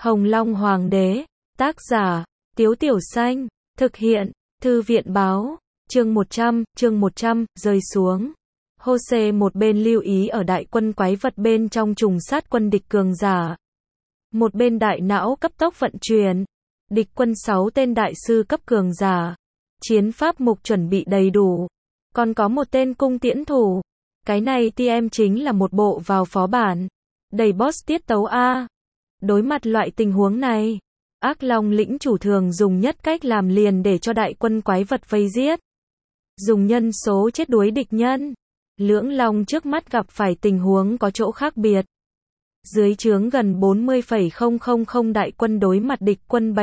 Hồng Long Hoàng đế, tác giả, Tiếu Tiểu Xanh, thực hiện, Thư viện báo, chương 100, rơi xuống. Hô-xê một bên lưu ý ở đại quân quái vật bên trong trùng sát quân địch cường giả. Một bên đại não cấp tốc vận chuyển. Địch quân 6 tên đại sư cấp cường giả. Chiến pháp mục chuẩn bị đầy đủ. Còn có một tên cung tiễn thủ. Cái này TM chính là một bộ vào phó bản. Đầy boss tiết tấu A. Đối mặt loại tình huống này, Ác Long lĩnh chủ thường dùng nhất cách làm liền để cho đại quân quái vật vây giết. Dùng nhân số chết đuối địch nhân. Lưỡng Long trước mắt gặp phải tình huống có chỗ khác biệt. Dưới trướng gần 40,000 đại quân đối mặt địch quân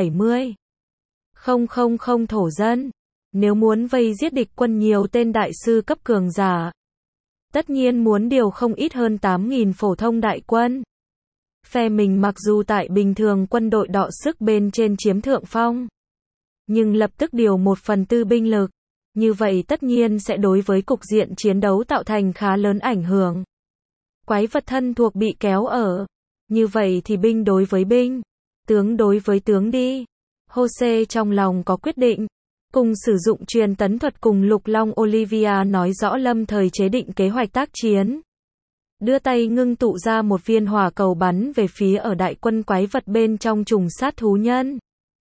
70,000 thổ dân. Nếu muốn vây giết địch quân nhiều tên đại sư cấp cường giả, tất nhiên muốn điều không ít hơn 8.000 phổ thông đại quân. Phe mình mặc dù tại bình thường quân đội đọ sức bên trên chiếm thượng phong, nhưng lập tức điều 1/4 binh lực. Như vậy tất nhiên sẽ đối với cục diện chiến đấu tạo thành khá lớn ảnh hưởng. Quái vật thân thuộc bị kéo ở. Như vậy thì binh đối với binh, tướng đối với tướng đi. Hô-xê trong lòng có quyết định. Cùng sử dụng truyền tấn thuật cùng Lục Long Olivia nói rõ lâm thời chế định kế hoạch tác chiến. Đưa tay ngưng tụ ra một viên hỏa cầu bắn về phía ở đại quân quái vật bên trong trùng sát thú nhân.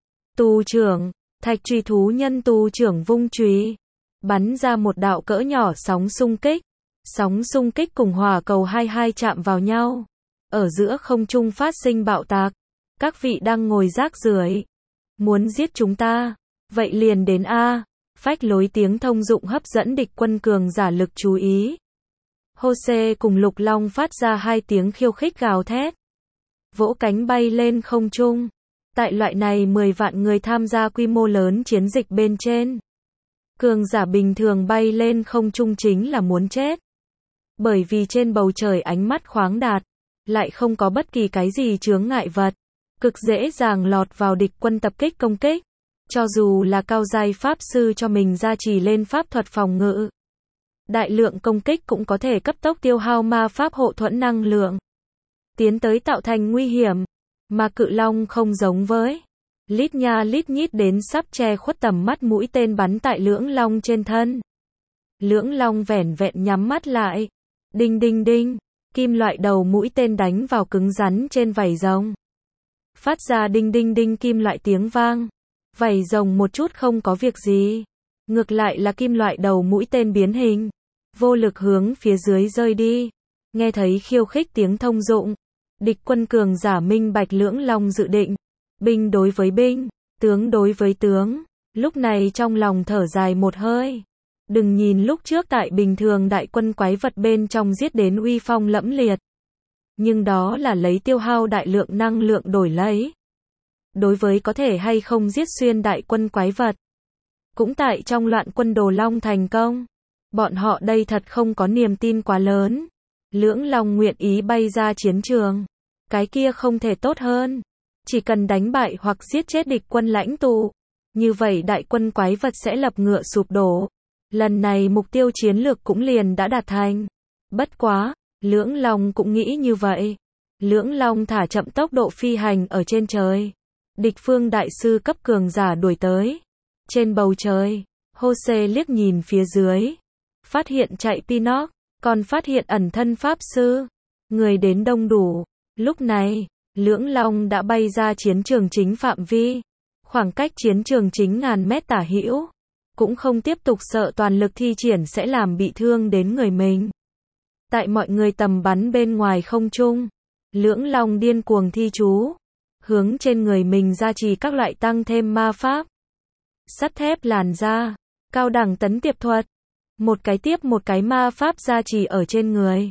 Tu trưởng, thạch truy thú nhân tu trưởng vung chùy, bắn ra một đạo cỡ nhỏ sóng xung kích. Sóng xung kích cùng hỏa cầu hai chạm vào nhau. Ở giữa không trung phát sinh bạo tạc. Các vị đang ngồi rác rưởi, muốn giết chúng ta, vậy liền đến A. Phách lối tiếng thông dụng hấp dẫn địch quân cường giả lực chú ý. Hô-xê cùng Lục Long phát ra 2 tiếng khiêu khích gào thét. Vỗ cánh bay lên không trung. Tại loại này 10 vạn người tham gia quy mô lớn chiến dịch bên trên, cường giả bình thường bay lên không trung chính là muốn chết. Bởi vì trên bầu trời ánh mắt khoáng đạt, lại không có bất kỳ cái gì chướng ngại vật, cực dễ dàng lọt vào địch quân tập kích công kích. Cho dù là cao giai pháp sư cho mình gia trì lên pháp thuật phòng ngự, đại lượng công kích cũng có thể cấp tốc tiêu hao ma pháp hộ thuẫn năng lượng, tiến tới tạo thành nguy hiểm. Mà Cự Long không giống với, lít nha lít nhít đến sắp che khuất tầm mắt mũi tên bắn tại Lưỡng Long trên thân. Lưỡng Long vẻn vẹn nhắm mắt lại. Đinh đinh đinh, kim loại đầu mũi tên đánh vào cứng rắn trên vảy rồng. Phát ra đinh đinh đinh kim loại tiếng vang. Vảy rồng một chút không có việc gì. Ngược lại là kim loại đầu mũi tên biến hình, vô lực hướng phía dưới rơi đi. Nghe thấy khiêu khích tiếng thông dụng, địch quân cường giả minh bạch Lưỡng Long dự định. Binh đối với binh, tướng đối với tướng. Lúc này trong lòng thở dài một hơi. Đừng nhìn lúc trước tại bình thường đại quân quái vật bên trong giết đến uy phong lẫm liệt. Nhưng đó là lấy tiêu hao đại lượng năng lượng đổi lấy. Đối với có thể hay không giết xuyên đại quân quái vật, cũng tại trong loạn quân Đồ Long thành công. Bọn họ đây thật không có niềm tin quá lớn. Lưỡng Long nguyện ý bay ra chiến trường. Cái kia không thể tốt hơn. Chỉ cần đánh bại hoặc giết chết địch quân lãnh tụ, như vậy đại quân quái vật sẽ lập ngựa sụp đổ. Lần này mục tiêu chiến lược cũng liền đã đạt thành. Bất quá, Lưỡng Long cũng nghĩ như vậy. Lưỡng Long thả chậm tốc độ phi hành ở trên trời. Địch phương đại sư cấp cường giả đuổi tới. Trên bầu trời, Hô-xê liếc nhìn phía dưới. Phát hiện chạy Pinnock, còn phát hiện ẩn thân pháp sư. Người đến đông đủ. Lúc này, Lưỡng Long đã bay ra chiến trường chính phạm vi. Khoảng cách chiến trường chính ngàn mét tả hữu. Cũng không tiếp tục sợ toàn lực thi triển sẽ làm bị thương đến người mình. Tại mọi người tầm bắn bên ngoài không trung, Lưỡng Long điên cuồng thi chú, hướng trên người mình gia trì các loại tăng thêm ma pháp. Sắt thép làn da, cao đẳng tấn tiệp thuật, một cái tiếp một cái ma pháp gia trì ở trên người.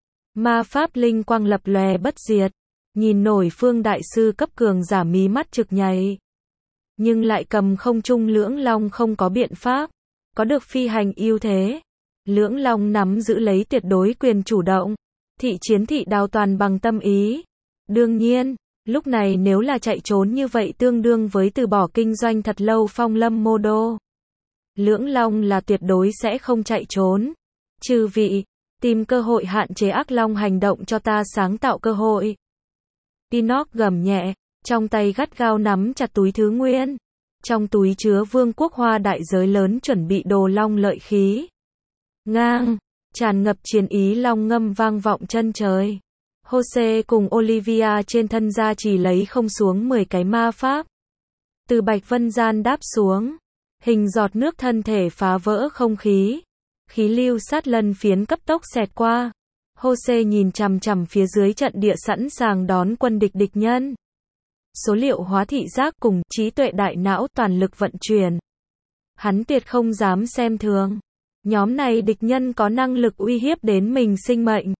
Ma pháp linh quang lập lòe bất diệt, nhìn nổi phương đại sư cấp cường giả mí mắt trực nhảy. Nhưng lại cầm không trung Lưỡng Long không có biện pháp, có được phi hành ưu thế. Lưỡng Long nắm giữ lấy tuyệt đối quyền chủ động, thị chiến thị đào toàn bằng tâm ý. Đương nhiên, lúc này nếu là chạy trốn như vậy tương đương với từ bỏ kinh doanh thật lâu phong lâm mô đô. Lưỡng Long là tuyệt đối sẽ không chạy trốn. Chư vị, tìm cơ hội hạn chế Ác Long hành động cho ta sáng tạo cơ hội. Pinnock gầm nhẹ, trong tay gắt gao nắm chặt túi thứ nguyên. Trong túi chứa vương quốc hoa đại giới lớn chuẩn bị đồ long lợi khí. Ngang, tràn ngập chiến ý long ngâm vang vọng chân trời. Jose cùng Olivia trên thân gia trì lấy không xuống 10 cái ma pháp. Từ Bạch Vân Gian đáp xuống, hình giọt nước thân thể phá vỡ không khí. Khí lưu sát lân phiến cấp tốc xẹt qua. Jose nhìn chằm chằm phía dưới trận địa sẵn sàng đón quân địch nhân. Số liệu hóa thị giác cùng trí tuệ đại não toàn lực vận chuyển. Hắn tuyệt không dám xem thường. Nhóm này địch nhân có năng lực uy hiếp đến mình sinh mệnh.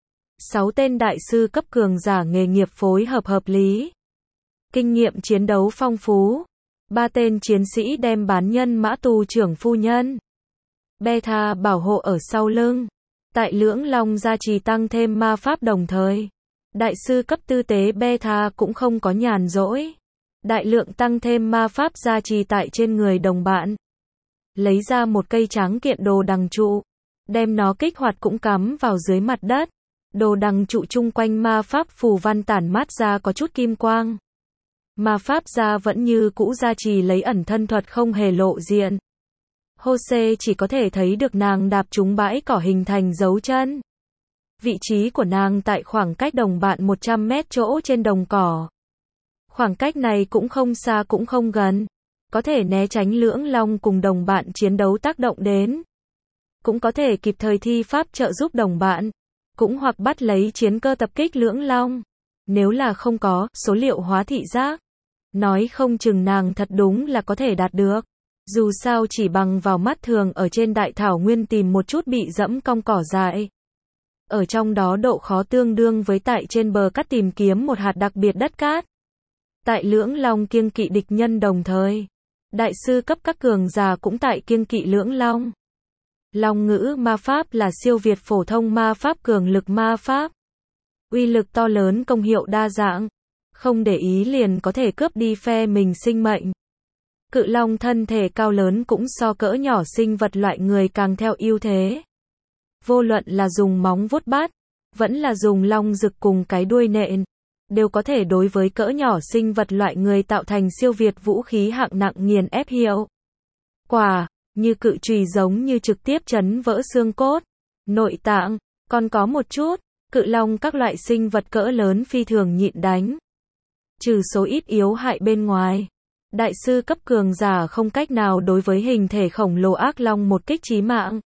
6 tên đại sư cấp cường giả nghề nghiệp phối hợp hợp lý. Kinh nghiệm chiến đấu phong phú. 3 tên chiến sĩ đem bán nhân mã tù trưởng phu nhân. Beta bảo hộ ở sau lưng. Tại lưỡng long gia trì tăng thêm ma pháp đồng thời. Đại sư cấp tư tế Beta cũng không có nhàn rỗi. Đại lượng tăng thêm ma pháp gia trì tại trên người đồng bạn. Lấy ra một cây tráng kiện đồ đằng trụ. Đem nó kích hoạt cũng cắm vào dưới mặt đất. Đồ đằng trụ chung quanh ma pháp phù văn tản mát ra có chút kim quang. Ma pháp gia vẫn như cũ gia trì lấy ẩn thân thuật không hề lộ diện. Jose chỉ có thể thấy được nàng đạp trúng bãi cỏ hình thành dấu chân. Vị trí của nàng tại khoảng cách đồng bạn 100 mét chỗ trên đồng cỏ. Khoảng cách này cũng không xa cũng không gần. Có thể né tránh lưỡng long cùng đồng bạn chiến đấu tác động đến. Cũng có thể kịp thời thi pháp trợ giúp đồng bạn. Cũng hoặc bắt lấy chiến cơ tập kích lưỡng long. Nếu là không có số liệu hóa thị giác. Nói không chừng nàng thật đúng là có thể đạt được. Dù sao chỉ bằng vào mắt thường ở trên đại thảo nguyên tìm một chút bị dẫm cong cỏ dại. Ở trong đó độ khó tương đương với tại trên bờ cát tìm kiếm một hạt đặc biệt đất cát. Tại lưỡng long kiêng kỵ địch nhân đồng thời. Đại sư cấp các cường giả cũng tại kiêng kỵ lưỡng long. Long ngữ ma pháp là siêu việt phổ thông ma pháp cường lực ma pháp. Uy lực to lớn công hiệu đa dạng. Không để ý liền có thể cướp đi phe mình sinh mệnh. Cự long thân thể cao lớn cũng so cỡ nhỏ sinh vật loại người càng theo ưu thế. Vô luận là dùng móng vuốt bắt, vẫn là dùng long rực cùng cái đuôi nện, đều có thể đối với cỡ nhỏ sinh vật loại người tạo thành siêu việt vũ khí hạng nặng nghiền ép hiệu quả, như cự chùy giống như trực tiếp chấn vỡ xương cốt, nội tạng, còn có một chút, cự long các loại sinh vật cỡ lớn phi thường nhịn đánh. Trừ số ít yếu hại bên ngoài. Đại sư cấp cường giả không cách nào đối với hình thể khổng lồ ác long một kích chí mạng.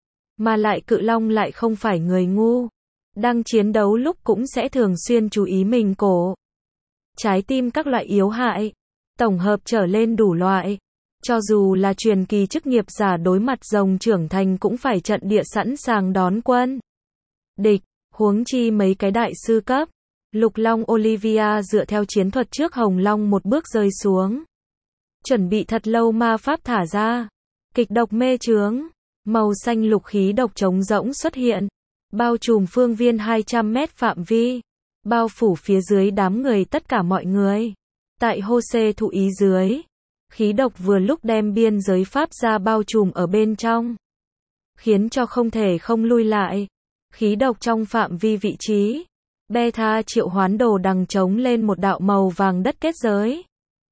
Mà lại cự long lại không phải người ngu. Đang chiến đấu lúc cũng sẽ thường xuyên chú ý mình cổ. Trái tim các loại yếu hại. Tổng hợp trở lên đủ loại. Cho dù là truyền kỳ chức nghiệp giả đối mặt rồng trưởng thành cũng phải trận địa sẵn sàng đón quân địch, huống chi mấy cái đại sư cấp. Lục long Olivia dựa theo chiến thuật trước hồng long một bước rơi xuống. Chuẩn bị thật lâu ma pháp thả ra. Kịch độc mê chướng. Màu xanh lục khí độc trống rỗng xuất hiện. Bao trùm phương viên 200 mét phạm vi. Bao phủ phía dưới đám người tất cả mọi người. Tại Jose thụ ý dưới. Khí độc vừa lúc đem biên giới pháp ra bao trùm ở bên trong. Khiến cho không thể không lui lại. Khí độc trong phạm vi vị trí. Beta triệu hoán đồ đằng trống lên một đạo màu vàng đất kết giới.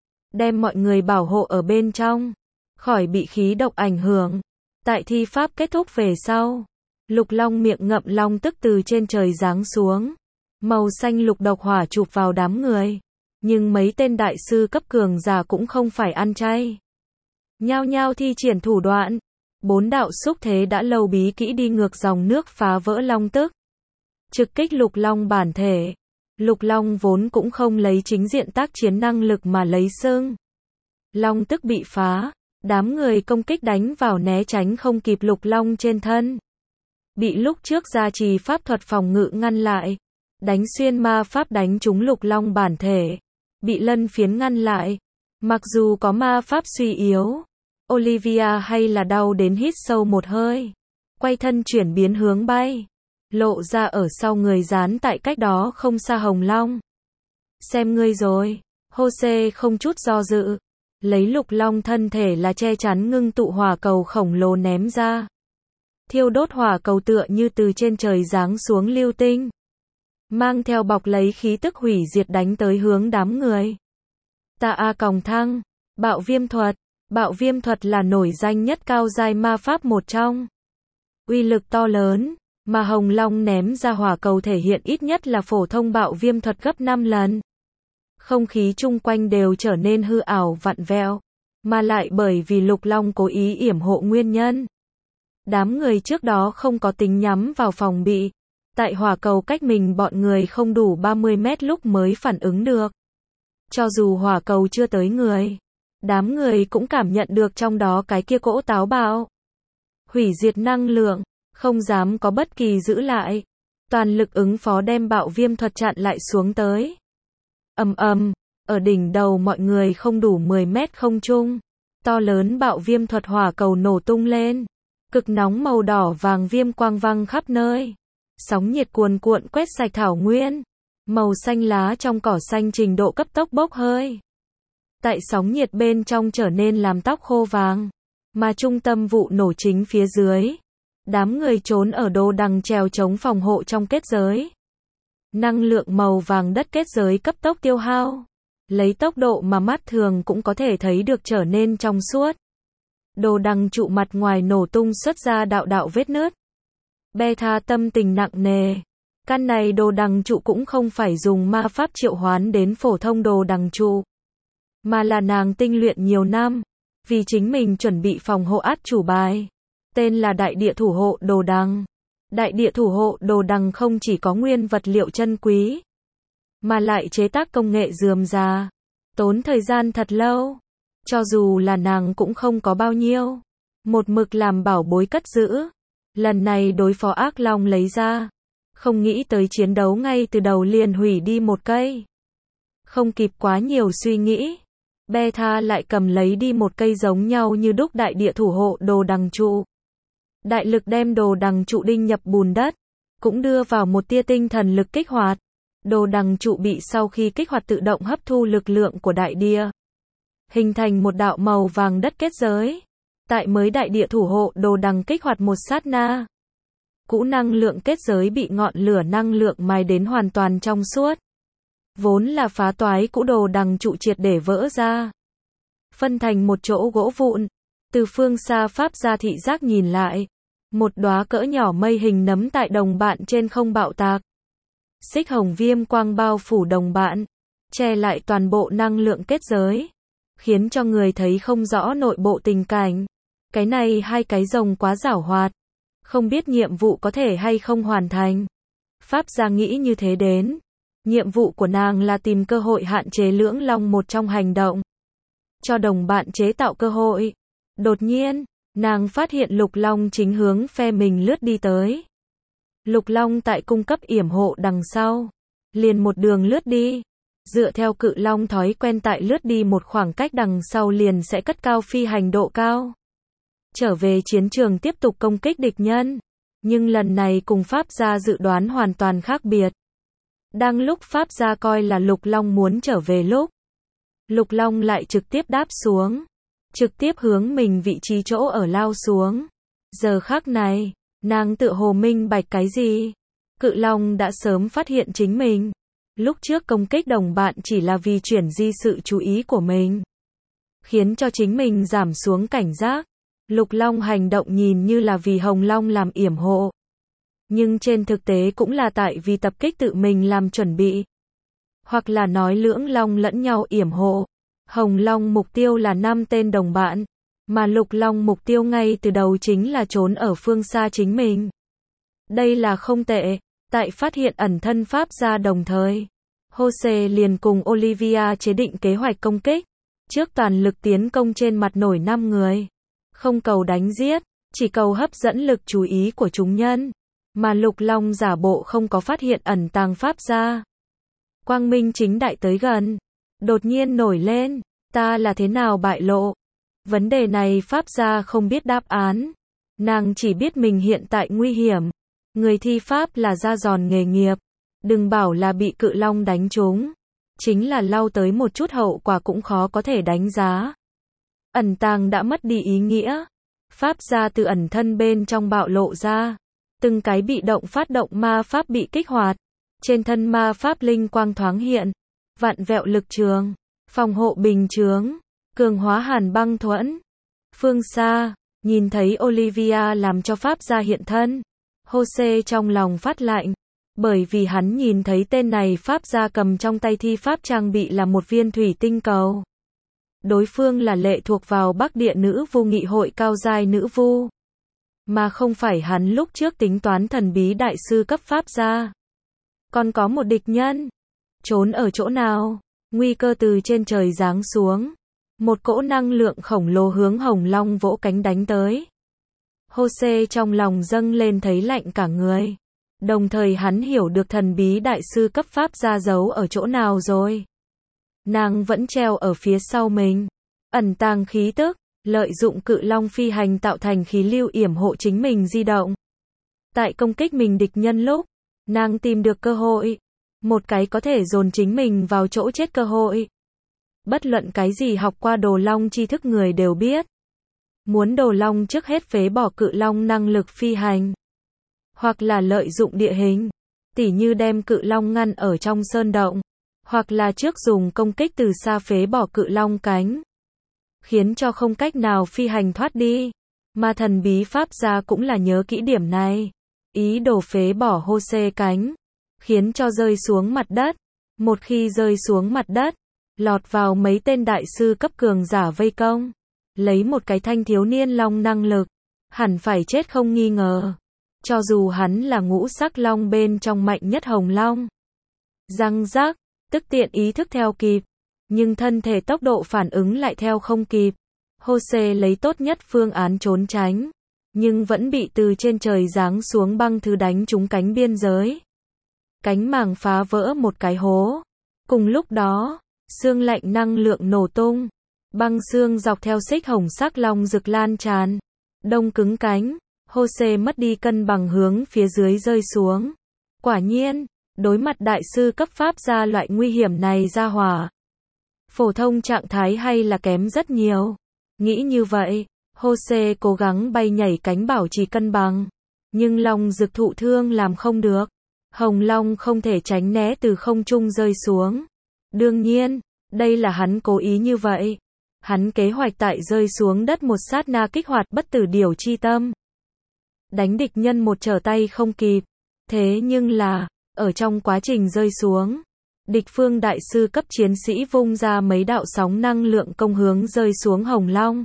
Đem mọi người bảo hộ ở bên trong. Khỏi bị khí độc ảnh hưởng. Tại thi pháp kết thúc về sau. Lục long miệng ngậm long tức từ trên trời giáng xuống. Màu xanh lục độc hỏa chụp vào đám người. Nhưng mấy tên đại sư cấp cường giả cũng không phải ăn chay. Nhao nhao thi triển thủ đoạn. 4 đạo xúc thế đã lâu bí kỹ đi ngược dòng nước phá vỡ long tức. Trực kích lục long bản thể. Lục long vốn cũng không lấy chính diện tác chiến năng lực mà lấy xương. Long tức bị phá. Đám người công kích đánh vào né tránh không kịp lục long trên thân. Bị lúc trước gia trì pháp thuật phòng ngự ngăn lại. Đánh xuyên ma pháp đánh trúng lục long bản thể. Bị lân phiến ngăn lại. Mặc dù có ma pháp suy yếu. Olivia hay là đau đến hít sâu một hơi. Quay thân chuyển biến hướng bay. Lộ ra ở sau người dán tại cách đó không xa hồng long. Xem ngươi rồi. Jose không chút do dự. Lấy lục long thân thể là che chắn ngưng tụ hỏa cầu khổng lồ ném ra. Thiêu đốt hỏa cầu tựa như từ trên trời giáng xuống lưu tinh. Mang theo bọc lấy khí tức hủy diệt đánh tới hướng đám người. Ta A Còng Thăng. Bạo viêm thuật. Bạo viêm thuật là nổi danh nhất cao giai ma pháp một trong. Uy lực to lớn, mà Hồng Long ném ra hỏa cầu thể hiện ít nhất là phổ thông bạo viêm thuật gấp 5 lần. Không khí chung quanh đều trở nên hư ảo vặn vẹo, mà lại bởi vì Lục Long cố ý yểm hộ nguyên nhân. Đám người trước đó không có tính nhắm vào phòng bị, tại hỏa cầu cách mình bọn người không đủ 30 mét lúc mới phản ứng được. Cho dù hỏa cầu chưa tới người, đám người cũng cảm nhận được trong đó cái kia cỗ táo bạo. Hủy diệt năng lượng, không dám có bất kỳ giữ lại. Toàn lực ứng phó đem bạo viêm thuật chặn lại xuống tới. Ầm ầm, ở đỉnh đầu mọi người không đủ 10 mét không trung. To lớn bạo viêm thuật hỏa cầu nổ tung lên. Cực nóng màu đỏ vàng viêm quang văng khắp nơi. Sóng nhiệt cuồn cuộn quét sạch thảo nguyên. Màu xanh lá trong cỏ xanh trình độ cấp tốc bốc hơi. Tại sóng nhiệt bên trong trở nên làm tóc khô vàng. Mà trung tâm vụ nổ chính phía dưới. Đám người trốn ở đồ đằng trèo chống phòng hộ trong kết giới. Năng lượng màu vàng đất kết giới cấp tốc tiêu hao. Lấy tốc độ mà mắt thường cũng có thể thấy được trở nên trong suốt. Đồ đằng trụ mặt ngoài nổ tung xuất ra đạo đạo vết nứt. Beta tâm tình nặng nề. Căn này đồ đằng trụ cũng không phải dùng ma pháp triệu hoán đến phổ thông đồ đằng trụ. Mà là nàng tinh luyện nhiều năm. Vì chính mình chuẩn bị phòng hộ át chủ bài. Tên là Đại Địa Thủ Hộ Đồ Đằng. Đại Địa Thủ Hộ Đồ Đằng không chỉ có nguyên vật liệu chân quý, mà lại chế tác công nghệ rườm rà, tốn thời gian thật lâu. Cho dù là nàng cũng không có bao nhiêu. Một mực làm bảo bối cất giữ. Lần này đối phó ác long lấy ra. Không nghĩ tới chiến đấu ngay từ đầu liền hủy đi một cây. Không kịp quá nhiều suy nghĩ. Beta lại cầm lấy đi một cây giống nhau như đúc Đại Địa Thủ Hộ Đồ Đằng trụ. Đại lực đem đồ đằng trụ đinh nhập bùn đất, cũng đưa vào một tia tinh thần lực kích hoạt. Đồ đằng trụ bị sau khi kích hoạt tự động hấp thu lực lượng của đại địa, hình thành một đạo màu vàng đất kết giới. Tại mới Đại Địa Thủ Hộ Đồ Đằng kích hoạt một sát na, cũ năng lượng kết giới bị ngọn lửa năng lượng mài đến hoàn toàn trong suốt. Vốn là phá toái cũ đồ đằng trụ triệt để vỡ ra, phân thành một chỗ gỗ vụn. Từ phương xa pháp gia thị giác nhìn lại, một đóa cỡ nhỏ mây hình nấm tại đồng bạn trên không bạo tạc. Xích hồng viêm quang bao phủ đồng bạn, che lại toàn bộ năng lượng kết giới, khiến cho người thấy không rõ nội bộ tình cảnh. Cái này hai cái rồng quá giảo hoạt, không biết nhiệm vụ có thể hay không hoàn thành. Pháp gia nghĩ như thế đến, nhiệm vụ của nàng là tìm cơ hội hạn chế lưỡng long một trong hành động, cho đồng bạn chế tạo cơ hội. Đột nhiên, nàng phát hiện Lục Long chính hướng phe mình lướt đi tới. Lục Long tại cung cấp yểm hộ đằng sau, liền một đường lướt đi. Dựa theo Cự Long thói quen tại lướt đi một khoảng cách đằng sau liền sẽ cất cao phi hành độ cao. Trở về chiến trường tiếp tục công kích địch nhân. Nhưng lần này cùng Pháp gia dự đoán hoàn toàn khác biệt. Đang lúc Pháp gia coi là Lục Long muốn trở về lúc, Lục Long lại trực tiếp đáp xuống. Trực tiếp hướng mình vị trí chỗ ở lao xuống. Giờ khắc này, nàng tự hồ minh bạch cái gì? Cự Long đã sớm phát hiện chính mình. Lúc trước công kích đồng bạn chỉ là vì chuyển di sự chú ý của mình, khiến cho chính mình giảm xuống cảnh giác. Lục Long hành động nhìn như là vì Hồng Long làm yểm hộ, nhưng trên thực tế cũng là tại vì tập kích tự mình làm chuẩn bị. Hoặc là nói lưỡng long lẫn nhau yểm hộ. Hồng Long mục tiêu là 5 tên đồng bạn, mà Lục Long mục tiêu ngay từ đầu chính là trốn ở phương xa chính mình. Đây là không tệ. Tại phát hiện ẩn thân Pháp gia đồng thời, Jose liền cùng Olivia chế định kế hoạch công kích. Trước toàn lực tiến công trên mặt nổi 5 người. Không cầu đánh giết, chỉ cầu hấp dẫn lực chú ý của chúng nhân. Mà Lục Long giả bộ không có phát hiện ẩn tàng Pháp gia. Quang minh chính đại tới gần. Đột nhiên nổi lên, ta là thế nào bại lộ? Vấn đề này Pháp gia không biết đáp án. Nàng chỉ biết mình hiện tại nguy hiểm. Người thi pháp là da giòn nghề nghiệp. Đừng bảo là bị Cự Long đánh trúng. Chính là lau tới một chút hậu quả cũng khó có thể đánh giá. Ẩn tàng đã mất đi ý nghĩa. Pháp gia từ ẩn thân bên trong bạo lộ ra. Từng cái bị động phát động ma pháp bị kích hoạt. Trên thân ma pháp linh quang thoáng hiện. Vặn vẹo lực trường. phòng hộ bình chướng, cường hóa hàn băng thuẫn. Phương xa, nhìn thấy Olivia làm cho pháp gia hiện thân, Jose trong lòng phát lạnh, bởi vì hắn nhìn thấy tên này pháp gia cầm trong tay thi pháp trang bị là một viên thủy tinh cầu. Đối phương là lệ thuộc vào Bắc Địa Nữ Vu Nghị hội cao giai nữ vu, mà không phải hắn lúc trước tính toán thần bí đại sư cấp pháp gia. Còn có một địch nhân, trốn ở chỗ nào? Nguy cơ từ trên trời giáng xuống, một cỗ năng lượng khổng lồ hướng Hồng Long vỗ cánh đánh tới. Jose trong lòng dâng lên thấy lạnh cả người. Đồng thời hắn hiểu được thần bí đại sư cấp pháp gia giấu ở chỗ nào rồi. Nàng vẫn treo ở phía sau mình, ẩn tàng khí tức, lợi dụng cự long phi hành tạo thành khí lưu yểm hộ chính mình di động. Tại công kích mình địch nhân lúc, nàng tìm được cơ hội, một cái có thể dồn chính mình vào chỗ chết cơ hội. Bất luận cái gì học qua đồ long tri thức người đều biết. Muốn đồ long trước hết phế bỏ cự long năng lực phi hành, hoặc là lợi dụng địa hình, tỉ như đem cự long ngăn ở trong sơn động, hoặc là trước dùng công kích từ xa phế bỏ cự long cánh, khiến cho không cách nào phi hành thoát đi. Mà thần bí pháp gia cũng là nhớ kỹ điểm này, ý đồ phế bỏ Jose cánh, khiến cho rơi xuống mặt đất. Một khi rơi xuống mặt đất, lọt vào mấy tên đại sư cấp cường giả vây công, lấy một cái thanh thiếu niên long năng lực, hẳn phải chết không nghi ngờ. Cho dù hắn là ngũ sắc long bên trong mạnh nhất hồng long. Răng rác, tức tiện ý thức theo kịp, nhưng thân thể tốc độ phản ứng lại theo không kịp. Jose lấy tốt nhất phương án trốn tránh, nhưng vẫn bị từ trên trời giáng xuống băng thứ đánh trúng cánh biên giới. Cánh màng phá vỡ một cái hố. Cùng lúc đó, xương lạnh năng lượng nổ tung, băng xương dọc theo xích hồng sắc long rực lan tràn, đông cứng cánh. Jose mất đi cân bằng hướng phía dưới rơi xuống. Quả nhiên, đối mặt đại sư cấp pháp gia loại nguy hiểm này ra hỏa, phổ thông trạng thái hay là kém rất nhiều. Nghĩ như vậy, Jose cố gắng bay nhảy cánh bảo trì cân bằng, nhưng long rực thụ thương làm không được. Hồng long không thể tránh né từ không trung rơi xuống. Đương nhiên, đây là hắn cố ý như vậy. Hắn kế hoạch tại rơi xuống đất một sát na kích hoạt bất tử điểu chi tâm, đánh địch nhân một trở tay không kịp. Thế nhưng là, ở trong quá trình rơi xuống, địch phương đại sư cấp chiến sĩ vung ra mấy đạo sóng năng lượng công hướng rơi xuống Hồng Long.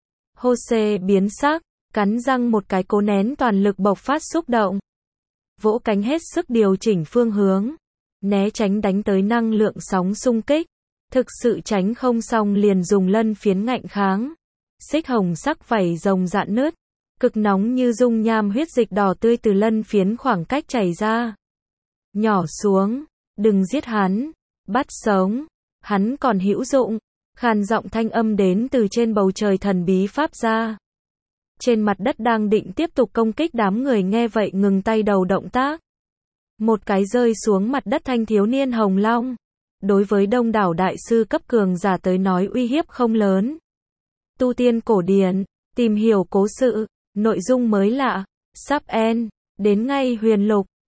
Jose biến sắc, cắn răng một cái cố nén toàn lực bộc phát xúc động. Vỗ cánh hết sức điều chỉnh phương hướng, né tránh đánh tới năng lượng sóng xung kích. Thực sự tránh không xong liền dùng lân phiến ngạnh kháng. Xích hồng sắc vảy rồng rạn nứt, cực nóng như dung nham huyết dịch đỏ tươi từ lân phiến khoảng cách chảy ra. Nhỏ xuống, đừng giết hắn, bắt sống, hắn còn hữu dụng. Khàn giọng thanh âm đến từ trên bầu trời thần bí pháp gia. Trên mặt đất đang định tiếp tục công kích đám người nghe vậy ngừng tay đầu động tác. Một cái rơi xuống mặt đất thanh thiếu niên hồng long, đối với đông đảo đại sư cấp cường giả tới nói uy hiếp không lớn. Tu tiên cổ điển, tìm hiểu cố sự, nội dung mới lạ, sắp end, đến ngay huyền lục.